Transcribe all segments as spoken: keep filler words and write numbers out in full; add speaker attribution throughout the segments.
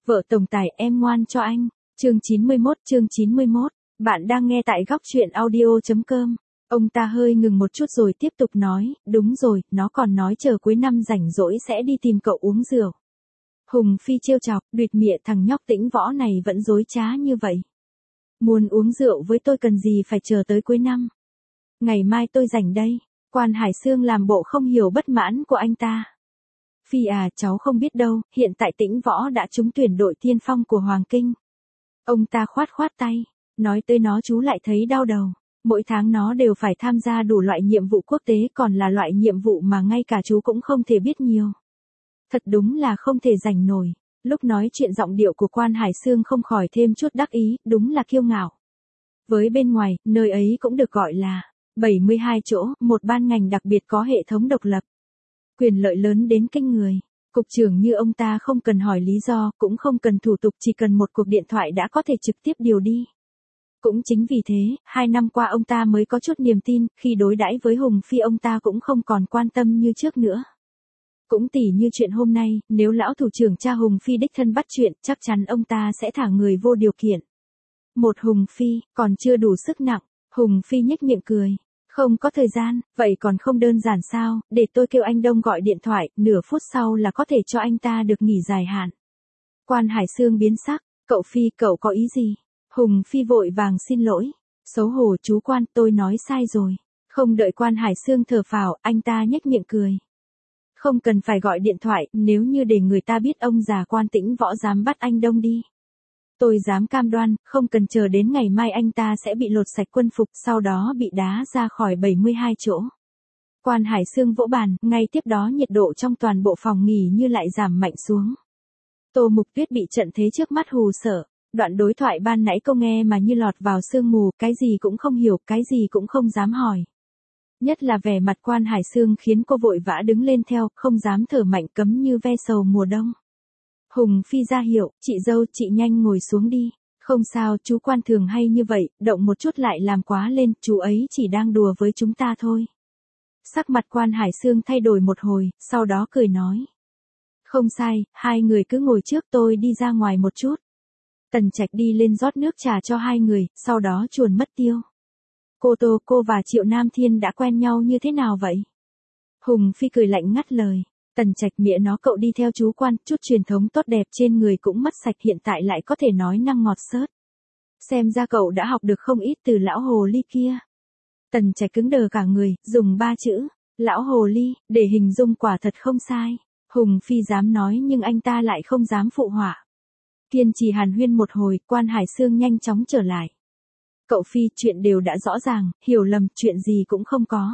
Speaker 1: Vợ tổng tài em ngoan cho anh. Chương chín mươi mốt, chương chín mươi mốt. Bạn đang nghe tại góc truyện audio.com. Ông ta hơi ngừng một chút rồi tiếp tục nói, đúng rồi, nó còn nói chờ cuối năm rảnh rỗi sẽ đi tìm cậu uống rượu. Hùng Phi trêu chọc, đuyệt mịa thằng nhóc Tĩnh Võ này vẫn dối trá như vậy. Muốn uống rượu với tôi cần gì phải chờ tới cuối năm. Ngày mai tôi rảnh đây. Quan Hải Xương làm bộ không hiểu bất mãn của anh ta. Phi à, cháu không biết đâu, hiện tại Tĩnh Võ đã trúng tuyển đội tiên phong của Hoàng Kinh. Ông ta khoát khoát tay, nói tới nó chú lại thấy đau đầu. Mỗi tháng nó đều phải tham gia đủ loại nhiệm vụ quốc tế, còn là loại nhiệm vụ mà ngay cả chú cũng không thể biết nhiều. Thật đúng là không thể rảnh nổi. Lúc nói chuyện giọng điệu của Quan Hải Xương không khỏi thêm chút đắc ý, đúng là kiêu ngạo. Với bên ngoài, nơi ấy cũng được gọi là bảy mươi hai chỗ, một ban ngành đặc biệt có hệ thống độc lập. Quyền lợi lớn đến kinh người. Cục trưởng như ông ta không cần hỏi lý do, cũng không cần thủ tục, chỉ cần một cuộc điện thoại đã có thể trực tiếp điều đi. Cũng chính vì thế, hai năm qua ông ta mới có chút niềm tin, khi đối đãi với Hùng Phi ông ta cũng không còn quan tâm như trước nữa. Cũng tỉ như chuyện hôm nay, nếu lão thủ trưởng cha Hùng Phi đích thân bắt chuyện, chắc chắn ông ta sẽ thả người vô điều kiện. Một Hùng Phi, còn chưa đủ sức nặng. Hùng Phi nhếch miệng cười. Không có thời gian, vậy còn không đơn giản sao, để tôi kêu anh Đông gọi điện thoại, nửa phút sau là có thể cho anh ta được nghỉ dài hạn. Quan Hải Xương biến sắc, cậu Phi, cậu có ý gì? Hùng Phi vội vàng xin lỗi. Xấu hổ chú Quan, tôi nói sai rồi. Không đợi Quan Hải Xương thở phào, anh ta nhếch miệng cười. Không cần phải gọi điện thoại, nếu như để người ta biết ông già Quan Tĩnh Võ dám bắt anh Đông đi. Tôi dám cam đoan, không cần chờ đến ngày mai anh ta sẽ bị lột sạch quân phục, sau đó bị đá ra khỏi bảy mươi hai chỗ. Quan Hải Xương vỗ bàn, ngay tiếp đó nhiệt độ trong toàn bộ phòng nghỉ như lại giảm mạnh xuống. Tô Mục Tuyết bị trận thế trước mắt hù sợ, đoạn đối thoại ban nãy cô nghe mà như lọt vào sương mù, cái gì cũng không hiểu, cái gì cũng không dám hỏi. Nhất là vẻ mặt Quan Hải Xương khiến cô vội vã đứng lên theo, không dám thở mạnh, cấm như ve sầu mùa đông. Hùng Phi ra hiệu, chị dâu, chị nhanh ngồi xuống đi. Không sao, chú Quan thường hay như vậy, động một chút lại làm quá lên, chú ấy chỉ đang đùa với chúng ta thôi. Sắc mặt Quan Hải Xương thay đổi một hồi, sau đó cười nói. Không sai, hai người cứ ngồi trước, tôi đi ra ngoài một chút. Tần Trạch đi lên rót nước trà cho hai người, sau đó chuồn mất tiêu. Cô Tô, cô và Triệu Nam Thiên đã quen nhau như thế nào vậy? Hùng Phi cười lạnh ngắt lời. Tần Trạch mịa nó, cậu đi theo chú Quan, chút truyền thống tốt đẹp trên người cũng mất sạch, hiện tại lại có thể nói năng ngọt xớt. Xem ra cậu đã học được không ít từ lão hồ ly kia. Tần Trạch cứng đờ cả người, dùng ba chữ, lão hồ ly, để hình dung quả thật không sai. Hùng Phi dám nói nhưng anh ta lại không dám phụ họa. Kiên trì hàn huyên một hồi, Quan Hải Xương nhanh chóng trở lại. Cậu Phi, chuyện đều đã rõ ràng, hiểu lầm, chuyện gì cũng không có.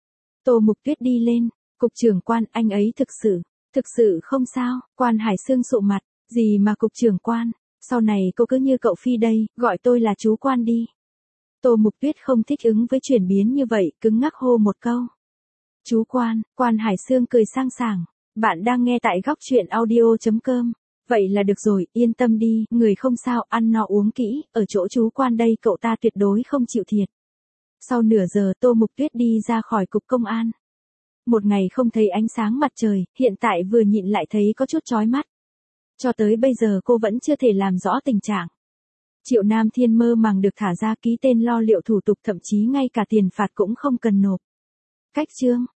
Speaker 1: Tô Mục Tuyết đi lên. Cục trưởng Quan, anh ấy thực sự, thực sự không sao. Quan Hải Xương sụ mặt, gì mà cục trưởng Quan, sau này cô cứ như cậu Phi đây, gọi tôi là chú Quan đi. Tô Mục Tuyết không thích ứng với chuyển biến như vậy, cứng ngắc hô một câu. Chú Quan. Quan Hải Xương cười sang sảng. Bạn đang nghe tại góc truyện audio.com. Vậy là được rồi, yên tâm đi, người không sao, ăn no uống kỹ, ở chỗ chú Quan đây cậu ta tuyệt đối không chịu thiệt. Sau nửa giờ Tô Mục Tuyết đi ra khỏi cục công an. Một ngày không thấy ánh sáng mặt trời, hiện tại vừa nhịn lại thấy có chút chói mắt. Cho tới bây giờ cô vẫn chưa thể làm rõ tình trạng. Triệu Nam Thiên mơ màng được thả ra, ký tên lo liệu thủ tục, thậm chí ngay cả tiền phạt cũng không cần nộp. Cách chương.